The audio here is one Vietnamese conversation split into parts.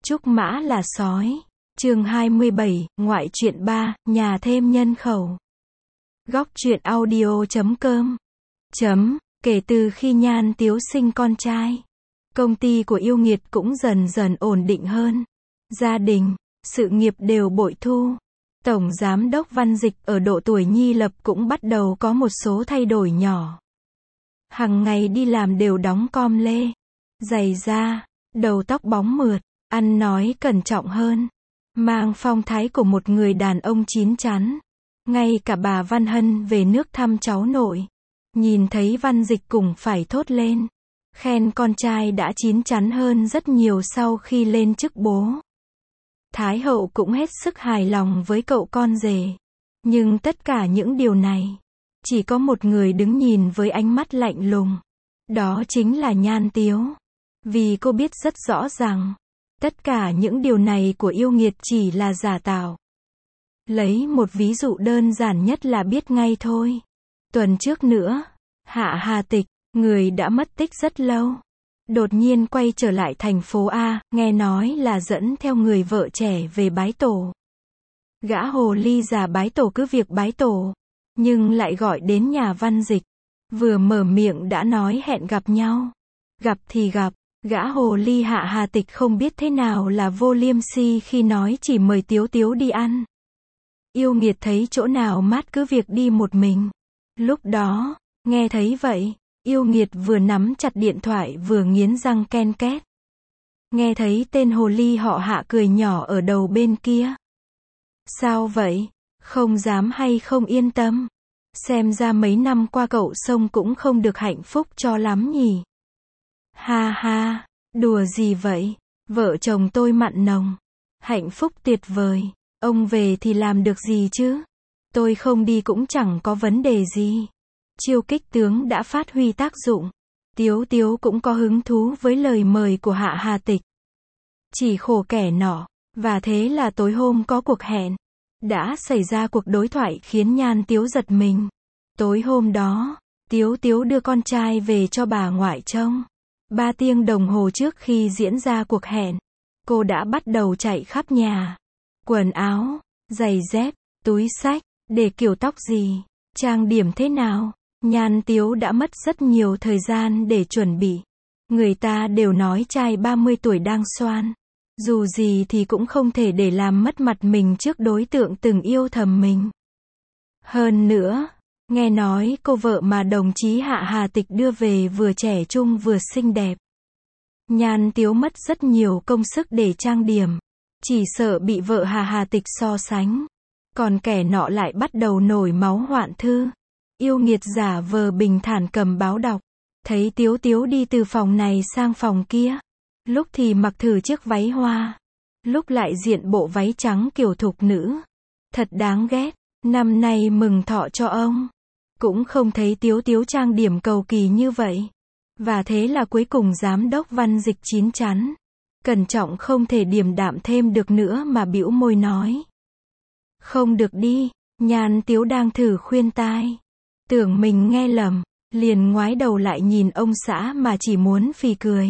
Trúc mã là sói. Chương 27, ngoại truyện 3, nhà thêm nhân khẩu. Góc truyện audio.com. Kể từ khi Nhan Tiếu sinh con trai, công ty của Yêu Nghiệt cũng dần dần ổn định hơn. Gia đình, sự nghiệp đều bội thu. Tổng giám đốc Văn Dịch ở độ tuổi nhi lập cũng bắt đầu có một số thay đổi nhỏ. Hằng ngày đi làm đều đóng com lê, giày da, đầu tóc bóng mượt, ăn nói cẩn trọng hơn, mang phong thái của một người đàn ông chín chắn. Ngay cả bà Văn Hân về nước thăm cháu nội, nhìn thấy Văn Dịch cùng phải thốt lên, khen con trai đã chín chắn hơn rất nhiều sau khi lên chức bố. Thái hậu cũng hết sức hài lòng với cậu con rể. Nhưng tất cả những điều này, chỉ có một người đứng nhìn với ánh mắt lạnh lùng. Đó chính là Nhan Tiếu. Vì cô biết rất rõ rằng, tất cả những điều này của Yêu Nghiệt chỉ là giả tạo. Lấy một ví dụ đơn giản nhất là biết ngay thôi. Tuần trước nữa, Hạ Hà Tịch, người đã mất tích rất lâu, đột nhiên quay trở lại thành phố A, nghe nói là dẫn theo người vợ trẻ về bái tổ. Gã hồ ly già bái tổ cứ việc bái tổ, nhưng lại gọi đến nhà Văn Dịch. Vừa mở miệng đã nói hẹn gặp nhau. Gặp thì gặp, gã hồ ly Hạ Hà Tịch không biết thế nào là vô liêm si khi nói chỉ mời Tiếu Tiếu đi ăn. Yêu Nghiệt thấy chỗ nào mát cứ việc đi một mình. Lúc đó, nghe thấy vậy, Yêu Nghiệt vừa nắm chặt điện thoại vừa nghiến răng ken két. Nghe thấy tên hồ ly họ Hạ cười nhỏ ở đầu bên kia. Sao vậy? Không dám hay không yên tâm? Xem ra mấy năm qua cậu sông cũng không được hạnh phúc cho lắm nhỉ? Ha ha, đùa gì vậy? Vợ chồng tôi mặn nồng, hạnh phúc tuyệt vời. Ông về thì làm được gì chứ? Tôi không đi cũng chẳng có vấn đề gì. Chiêu kích tướng đã phát huy tác dụng. Tiếu Tiếu cũng có hứng thú với lời mời của Hạ Hà Tịch. Chỉ khổ kẻ nọ. Và thế là tối hôm có cuộc hẹn. Đã xảy ra cuộc đối thoại khiến Nhan Tiếu giật mình. Tối hôm đó, Tiếu Tiếu đưa con trai về cho bà ngoại trông. 3 tiếng đồng hồ trước khi diễn ra cuộc hẹn, cô đã bắt đầu chạy khắp nhà. Quần áo, giày dép, túi xách, để kiểu tóc gì, trang điểm thế nào. Nhan Tiếu đã mất rất nhiều thời gian để chuẩn bị. Người ta đều nói trai 30 tuổi đang xoan. Dù gì thì cũng không thể để làm mất mặt mình trước đối tượng từng yêu thầm mình. Hơn nữa, nghe nói cô vợ mà đồng chí Hạ Hà Tịch đưa về vừa trẻ trung vừa xinh đẹp. Nhan Tiếu mất rất nhiều công sức để trang điểm. Chỉ sợ bị vợ Hạ Hà Tịch so sánh. Còn kẻ nọ lại bắt đầu nổi máu hoạn thư. Yêu Nghiệt giả vờ bình thản cầm báo đọc. Thấy Tiếu Tiếu đi từ phòng này sang phòng kia. Lúc thì mặc thử chiếc váy hoa. Lúc lại diện bộ váy trắng kiểu thục nữ. Thật đáng ghét. Năm nay mừng thọ cho ông. Cũng không thấy Tiếu Tiếu trang điểm cầu kỳ như vậy. Và thế là cuối cùng giám đốc Văn Dịch chín chắn. Cẩn trọng không thể điềm đạm thêm được nữa mà bĩu môi nói. Không được đi. Nhan Tiếu đang thử khuyên tai. Tưởng mình nghe lầm. Liền ngoái đầu lại nhìn ông xã mà chỉ muốn phì cười.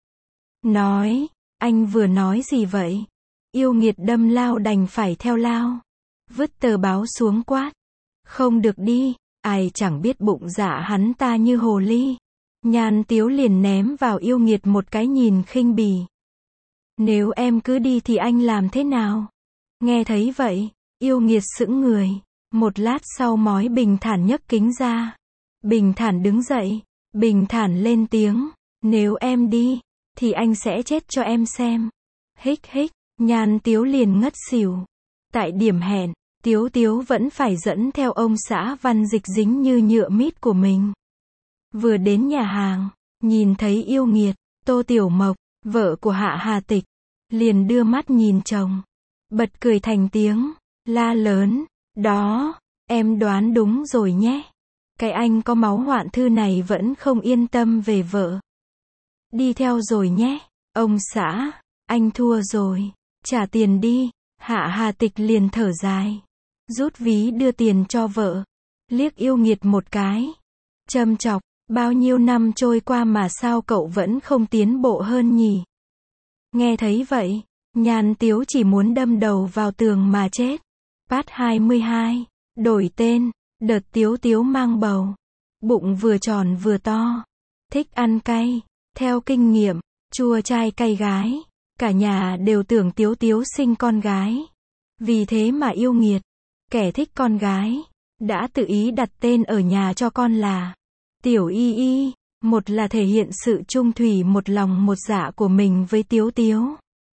Nói, anh vừa nói gì vậy? Yêu Nghiệt đâm lao đành phải theo lao. Vứt tờ báo xuống quát. Không được đi, ai chẳng biết bụng dạ hắn ta như hồ ly. Nhan Tiếu liền ném vào Yêu Nghiệt một cái nhìn khinh bỉ. Nếu em cứ đi thì anh làm thế nào? Nghe thấy vậy, Yêu Nghiệt sững người. Một lát sau mói bình thản nhấc kính ra. Bình thản đứng dậy, bình thản lên tiếng. Nếu em đi, thì anh sẽ chết cho em xem. Hích hích, Nhan Tiếu liền ngất xỉu. Tại điểm hẹn, Tiếu Tiếu vẫn phải dẫn theo ông xã Văn Dịch dính như nhựa mít của mình. Vừa đến nhà hàng, nhìn thấy Yêu Nghiệt, Tô Tiểu Mộc, vợ của Hạ Hà Tịch, liền đưa mắt nhìn chồng. Bật cười thành tiếng, la lớn, đó, em đoán đúng rồi nhé. Cái anh có máu hoạn thư này vẫn không yên tâm về vợ. Đi theo rồi nhé, ông xã, anh thua rồi, trả tiền đi. Hạ Hà Tịch liền thở dài, rút ví đưa tiền cho vợ, liếc Yêu Nghiệt một cái, châm chọc, bao nhiêu năm trôi qua mà sao cậu vẫn không tiến bộ hơn nhỉ? Nghe thấy vậy, Nhan Tiếu chỉ muốn đâm đầu vào tường mà chết. Part 22. Đổi tên. Đợt Tiếu Tiếu mang bầu. Bụng vừa tròn vừa to. Thích ăn cay. Theo kinh nghiệm, chua trai cay gái. Cả nhà đều tưởng Tiếu Tiếu sinh con gái. Vì thế mà yêu nghiệt. Kẻ thích con gái đã tự ý đặt tên ở nhà cho con là Tiểu Y Y. Một là thể hiện sự trung thủy một lòng một dạ của mình với Tiếu Tiếu.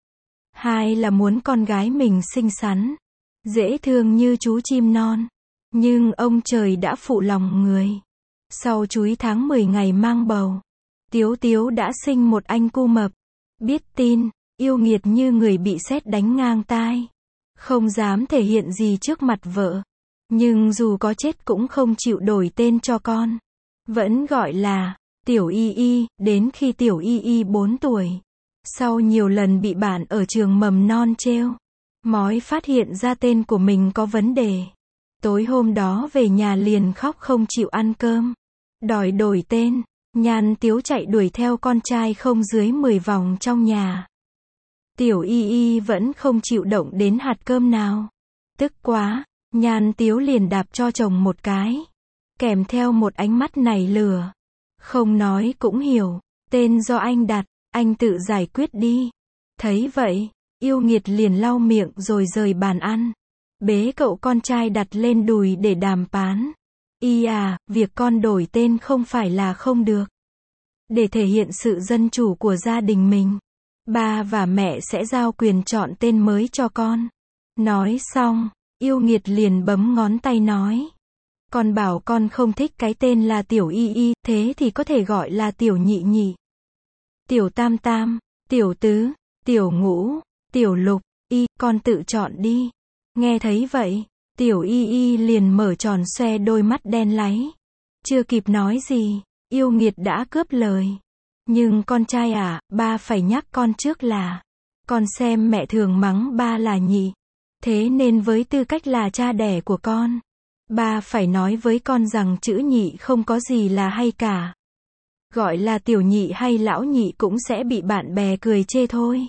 Hai là muốn con gái mình xinh xắn, dễ thương như chú chim non. Nhưng ông trời đã phụ lòng người. Sau chúi tháng 10 ngày mang bầu, Tiếu Tiếu đã sinh một anh cu mập. Biết tin, yêu nghiệt như người bị sét đánh ngang tai. Không dám thể hiện gì trước mặt vợ. Nhưng dù có chết cũng không chịu đổi tên cho con. Vẫn gọi là Tiểu Y Y, đến khi Tiểu Y Y 4 tuổi. Sau nhiều lần bị bạn ở trường mầm non trêu, mói phát hiện ra tên của mình có vấn đề. Tối hôm đó về nhà liền khóc không chịu ăn cơm. Đòi đổi tên. Nhan Tiếu chạy đuổi theo con trai không dưới 10 vòng trong nhà. Tiểu Y Y vẫn không chịu động đến hạt cơm nào. Tức quá, Nhan Tiếu liền đạp cho chồng một cái. Kèm theo một ánh mắt nảy lửa. Không nói cũng hiểu, tên do anh đặt, anh tự giải quyết đi. Thấy vậy, yêu nghiệt liền lau miệng rồi rời bàn ăn. Bế cậu con trai đặt lên đùi để đàm phán. Y à, việc con đổi tên không phải là không được. Để thể hiện sự dân chủ của gia đình mình, ba và mẹ sẽ giao quyền chọn tên mới cho con. Nói xong, yêu nghiệt liền bấm ngón tay nói. Con bảo con không thích cái tên là Tiểu Y Y, thế thì có thể gọi là Tiểu Nhị Nhị, Tiểu Tam Tam, Tiểu Tứ, Tiểu Ngũ, Tiểu Lục, Y, con tự chọn đi. Nghe thấy vậy, Tiểu Y Y liền mở tròn xoe đôi mắt đen láy. Chưa kịp nói gì, yêu nghiệt đã cướp lời. Nhưng con trai à, ba phải nhắc con trước là, con xem mẹ thường mắng ba là nhị. Thế nên với tư cách là cha đẻ của con, ba phải nói với con rằng chữ nhị không có gì là hay cả. Gọi là tiểu nhị hay lão nhị cũng sẽ bị bạn bè cười chê thôi.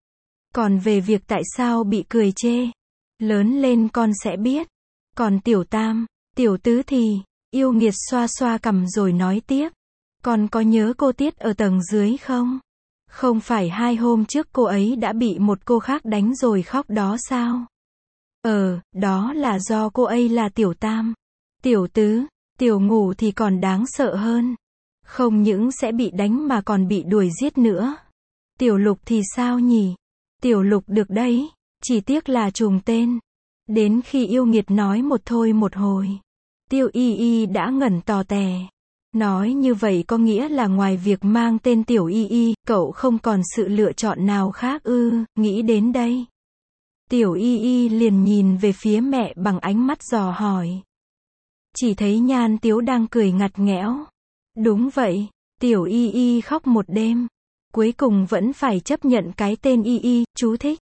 Còn về việc tại sao bị cười chê, lớn lên con sẽ biết. Còn tiểu tam, tiểu tứ thì, yêu nghiệt xoa xoa cằm rồi nói tiếp. Con có nhớ cô Tiết ở tầng dưới không? Không phải 2 hôm trước cô ấy đã bị một cô khác đánh rồi khóc đó sao? Đó là do cô ấy là tiểu tam. Tiểu tứ, tiểu ngũ thì còn đáng sợ hơn. Không những sẽ bị đánh mà còn bị đuổi giết nữa. Tiểu Lục thì sao nhỉ? Tiểu Lục được đấy, chỉ tiếc là trùng tên. Đến khi yêu nghiệt nói một thôi một hồi, Tiểu Y Y đã ngẩn tò tè. Nói như vậy có nghĩa là ngoài việc mang tên Tiểu Y Y, cậu không còn sự lựa chọn nào khác ư? Nghĩ đến đây, Tiểu Y Y liền nhìn về phía mẹ bằng ánh mắt dò hỏi. Chỉ thấy Nhan Tiếu đang cười ngặt nghẽo. Đúng vậy, Tiểu Y Y khóc một đêm. Cuối cùng vẫn phải chấp nhận cái tên Y Y, chú thích.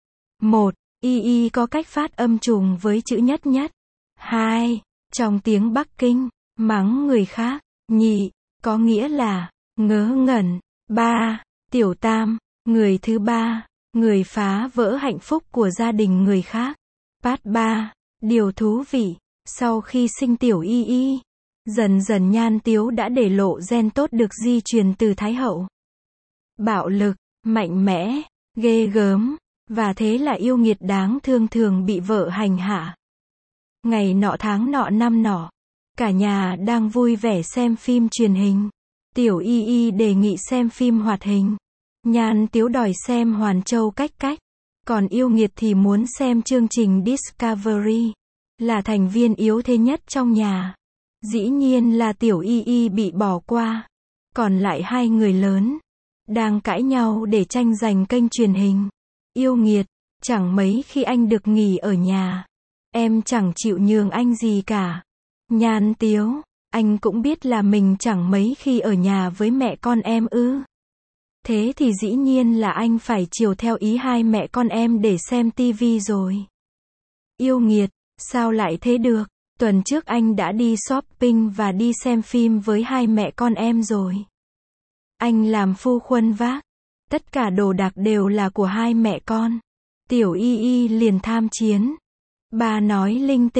1. Y Y có cách phát âm trùng với chữ nhất nhất. 2. Trong tiếng Bắc Kinh, mắng người khác. Nhị, có nghĩa là ngớ ngẩn. 3. Tiểu tam, người thứ ba, người phá vỡ hạnh phúc của gia đình người khác. Part 3. Điều thú vị, sau khi sinh Tiểu Y Y, dần dần Nhan Tiếu đã để lộ gen tốt được di truyền từ Thái Hậu. Bạo lực, mạnh mẽ, ghê gớm, và thế là yêu nghiệt đáng thương thường bị vợ hành hạ. Ngày nọ tháng nọ năm nọ, cả nhà đang vui vẻ xem phim truyền hình. Tiểu Y Y đề nghị xem phim hoạt hình. Nhan Tiếu đòi xem Hoàn Châu Cách Cách. Còn yêu nghiệt thì muốn xem chương trình Discovery. Là thành viên yếu thế nhất trong nhà. Dĩ nhiên là Tiểu Y Y bị bỏ qua. Còn lại 2 người lớn đang cãi nhau để tranh giành kênh truyền hình. Yêu nghiệt, chẳng mấy khi anh được nghỉ ở nhà. Em chẳng chịu nhường anh gì cả. Nhan Tiếu, anh cũng biết là mình chẳng mấy khi ở nhà với mẹ con em ư? Thế thì dĩ nhiên là anh phải chiều theo ý 2 mẹ con em để xem tivi rồi. Yêu nghiệt, sao lại thế được? Tuần trước anh đã đi shopping và đi xem phim với 2 mẹ con em rồi. Anh làm phu khuân vác. Tất cả đồ đạc đều là của hai mẹ con. Tiểu Y Y liền tham chiến. Ba nói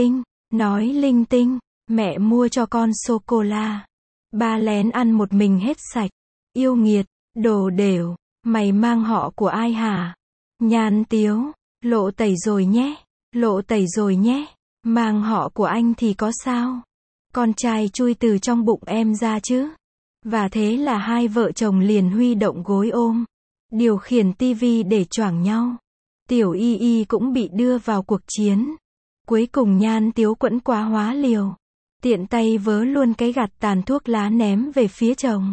linh tinh, mẹ mua cho con sô-cô-la. Ba lén ăn một mình hết sạch. Yêu nghiệt, đồ đều, mày mang họ của ai hả? Nhan Tiếu, lộ tẩy rồi nhé, mang họ của anh thì có sao? Con trai chui từ trong bụng em ra chứ? Và thế là hai vợ chồng liền huy động gối ôm, điều khiển tivi để choảng nhau. Tiểu Y Y cũng bị đưa vào cuộc chiến. Cuối cùng Nhan Tiếu quẫn quá hóa liều, tiện tay vớ luôn cái gạt tàn thuốc lá ném về phía chồng.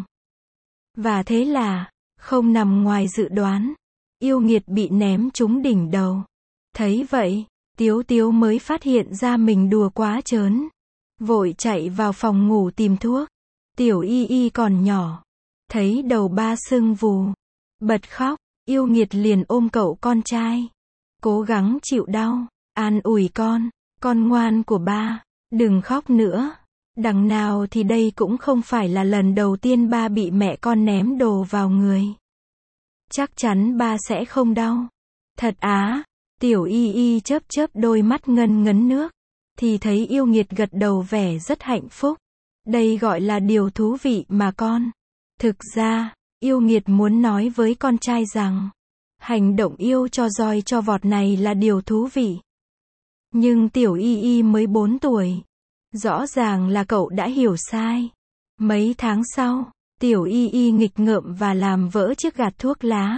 Và thế là, không nằm ngoài dự đoán, yêu nghiệt bị ném trúng đỉnh đầu. Thấy vậy, Tiếu Tiếu mới phát hiện ra mình đùa quá trớn, vội chạy vào phòng ngủ tìm thuốc. Tiểu Y Y còn nhỏ, thấy đầu ba sưng vù, bật khóc. Yêu nghiệt liền ôm cậu con trai, cố gắng chịu đau, an ủi con ngoan của ba, đừng khóc nữa. Đằng nào thì đây cũng không phải là lần đầu tiên ba bị mẹ con ném đồ vào người. Chắc chắn ba sẽ không đau. Thật á? Tiểu Y Y chớp chớp đôi mắt ngân ngấn nước, thì thấy yêu nghiệt gật đầu vẻ rất hạnh phúc. Đây gọi là điều thú vị mà con. Thực ra, yêu nghiệt muốn nói với con trai rằng, hành động yêu cho roi cho vọt này là điều thú vị. Nhưng Tiểu Y Y mới 4 tuổi. Rõ ràng là cậu đã hiểu sai. Mấy tháng sau, Tiểu Y Y nghịch ngợm và làm vỡ chiếc gạt thuốc lá.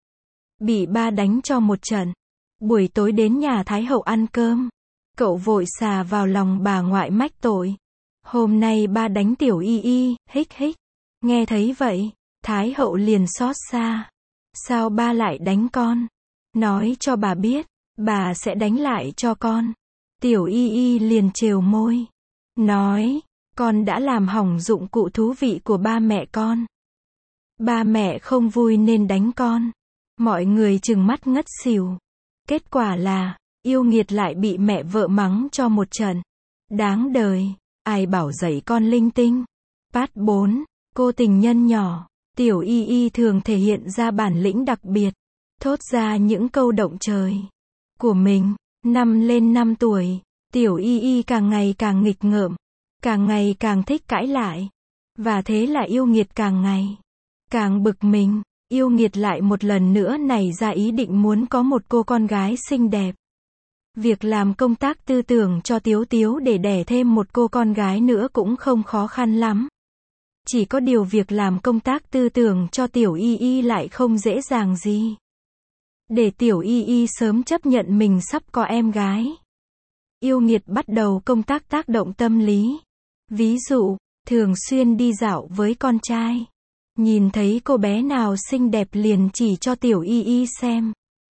Bị ba đánh cho một trận. Buổi tối đến nhà Thái Hậu ăn cơm, cậu vội xà vào lòng bà ngoại mách tội. Hôm nay ba đánh Tiểu Y Y, hích hích. Nghe thấy vậy, Thái Hậu liền xót xa. Sao ba lại đánh con? Nói cho bà biết, bà sẽ đánh lại cho con. Tiểu Y Y liền trều môi, nói, con đã làm hỏng dụng cụ thú vị của ba mẹ con. Ba mẹ không vui nên đánh con. Mọi người trừng mắt ngất xỉu. Kết quả là, yêu nghiệt lại bị mẹ vợ mắng cho một trận. Đáng đời, ai bảo dạy con linh tinh. Part 4, cô tình nhân nhỏ. Tiểu Y Y thường thể hiện ra bản lĩnh đặc biệt, thốt ra những câu động trời của mình. Năm lên 5 tuổi, Tiểu Y Y càng ngày càng nghịch ngợm, càng ngày càng thích cãi lại. Và thế là yêu nghiệt càng ngày càng bực mình. Yêu nghiệt lại một lần nữa nảy ra ý định muốn có một cô con gái xinh đẹp. Việc làm công tác tư tưởng cho Tiếu Tiếu để đẻ thêm một cô con gái nữa cũng không khó khăn lắm. Chỉ có điều việc làm công tác tư tưởng cho Tiểu Y Y lại không dễ dàng gì. Để Tiểu Y Y sớm chấp nhận mình sắp có em gái, yêu nghiệt bắt đầu công tác tác động tâm lý. Ví dụ, thường xuyên đi dạo với con trai. Nhìn thấy cô bé nào xinh đẹp liền chỉ cho Tiểu Y Y xem.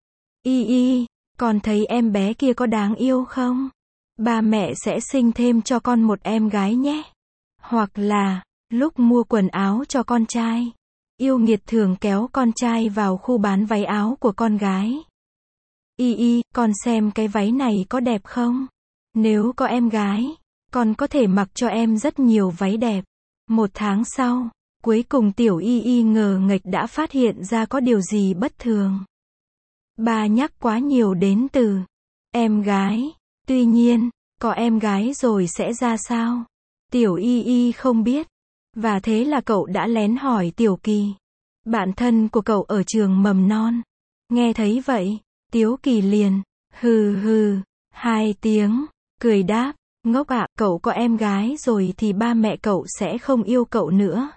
Y Y, con thấy em bé kia có đáng yêu không? Ba mẹ sẽ sinh thêm cho con một em gái nhé. Hoặc là, lúc mua quần áo cho con trai, yêu nghiệt thường kéo con trai vào khu bán váy áo của con gái. Y Y, con xem cái váy này có đẹp không? Nếu có em gái, con có thể mặc cho em rất nhiều váy đẹp. 1 tháng sau, cuối cùng Tiểu Y Y ngờ nghệch đã phát hiện ra có điều gì bất thường. Ba nhắc quá nhiều đến từ em gái. Tuy nhiên, có em gái rồi sẽ ra sao? Tiểu Y Y không biết. Và thế là cậu đã lén hỏi Tiểu Kỳ, bạn thân của cậu ở trường mầm non. Nghe thấy vậy, Tiếu Kỳ liền, hừ hừ, 2 tiếng, cười đáp, ngốc ạ, cậu có em gái rồi thì ba mẹ cậu sẽ không yêu cậu nữa.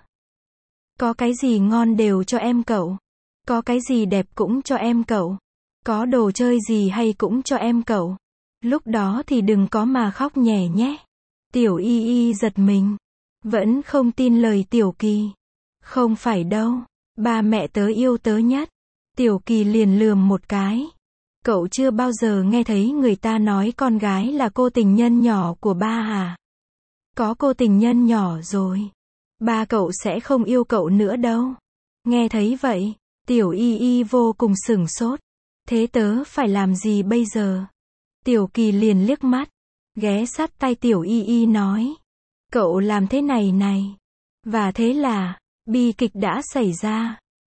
Có cái gì ngon đều cho em cậu. Có cái gì đẹp cũng cho em cậu. Có đồ chơi gì hay cũng cho em cậu. Lúc đó thì đừng có mà khóc nhè nhé. Tiểu Y Y giật mình. Vẫn không tin lời Tiểu Kỳ. Không phải đâu. Ba mẹ tớ yêu tớ nhất. Tiểu Kỳ liền lườm một cái. Cậu chưa bao giờ nghe thấy người ta nói con gái là cô tình nhân nhỏ của ba à? Có cô tình nhân nhỏ rồi, ba cậu sẽ không yêu cậu nữa đâu. Nghe thấy vậy, Tiểu Y Y vô cùng sửng sốt. Thế tớ phải làm gì bây giờ? Tiểu Kỳ liền liếc mắt, ghé sát tai Tiểu Y Y nói. Cậu làm thế này này. Và thế là, bi kịch đã xảy ra.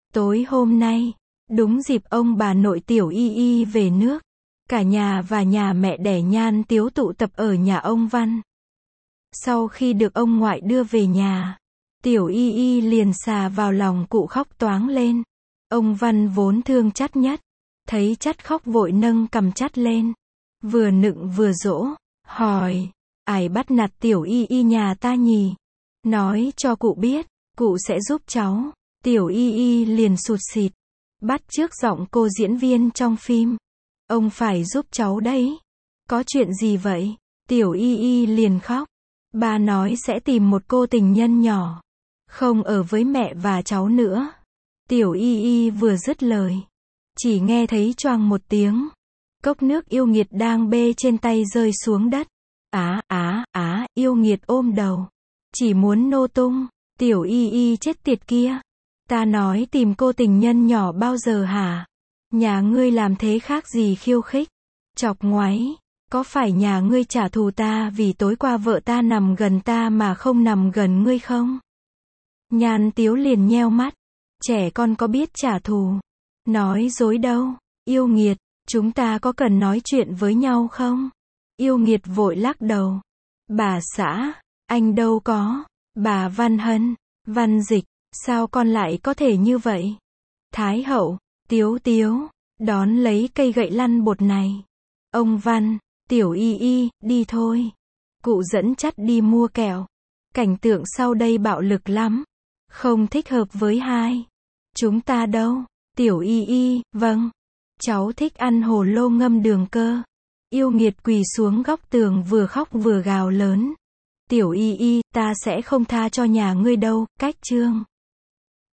Tối hôm nay, đúng dịp ông bà nội Tiểu Y Y về nước, cả nhà và nhà mẹ đẻ Nhan Tiếu tụ tập ở nhà ông Văn. Sau khi được ông ngoại đưa về nhà, Tiểu Y Y liền xà vào lòng cụ khóc toáng lên. Ông Văn vốn thương Chắt nhất, thấy Chắt khóc vội nâng cằm Chắt lên, vừa nựng vừa dỗ, hỏi, ai bắt nạt Tiểu Y Y nhà ta nhỉ? Nói cho cụ biết, cụ sẽ giúp cháu. Tiểu Y Y liền sụt sịt, bắt chước giọng cô diễn viên trong phim. Ông phải giúp cháu đấy. Có chuyện gì vậy? Tiểu Y Y liền khóc. Ba nói sẽ tìm một cô tình nhân nhỏ, không ở với mẹ và cháu nữa. Tiểu Y Y vừa dứt lời, chỉ nghe thấy choang một tiếng. Cốc nước yêu nghiệt đang bê trên tay rơi xuống đất. Yêu nghiệt ôm đầu, chỉ muốn nô tung. Tiểu Y Y chết tiệt kia. Ta nói tìm cô tình nhân nhỏ bao giờ hả? Nhà ngươi làm thế khác gì khiêu khích, chọc ngoáy. Có phải nhà ngươi trả thù ta vì tối qua vợ ta nằm gần ta mà không nằm gần ngươi không? Nhan Tiếu liền nheo mắt. Trẻ con có biết trả thù. Nói dối đâu. Yêu nghiệt, chúng ta có cần nói chuyện với nhau không? Yêu nghiệt vội lắc đầu. Bà xã, anh đâu có. Bà Văn Hân, Văn Dịch, sao con lại có thể như vậy? Thái hậu, Tiếu Tiếu, đón lấy cây gậy lăn bột này. Ông Văn, Tiểu Y Y, đi thôi. Cụ dẫn Chắt đi mua kẹo. Cảnh tượng sau đây bạo lực lắm. Không thích hợp với hai chúng ta đâu. Tiểu Y Y, vâng. Cháu thích ăn hồ lô ngâm đường cơ. Yêu nghiệt quỳ xuống góc tường vừa khóc vừa gào lớn. Tiểu Y Y, ta sẽ không tha cho nhà ngươi đâu. Cách chương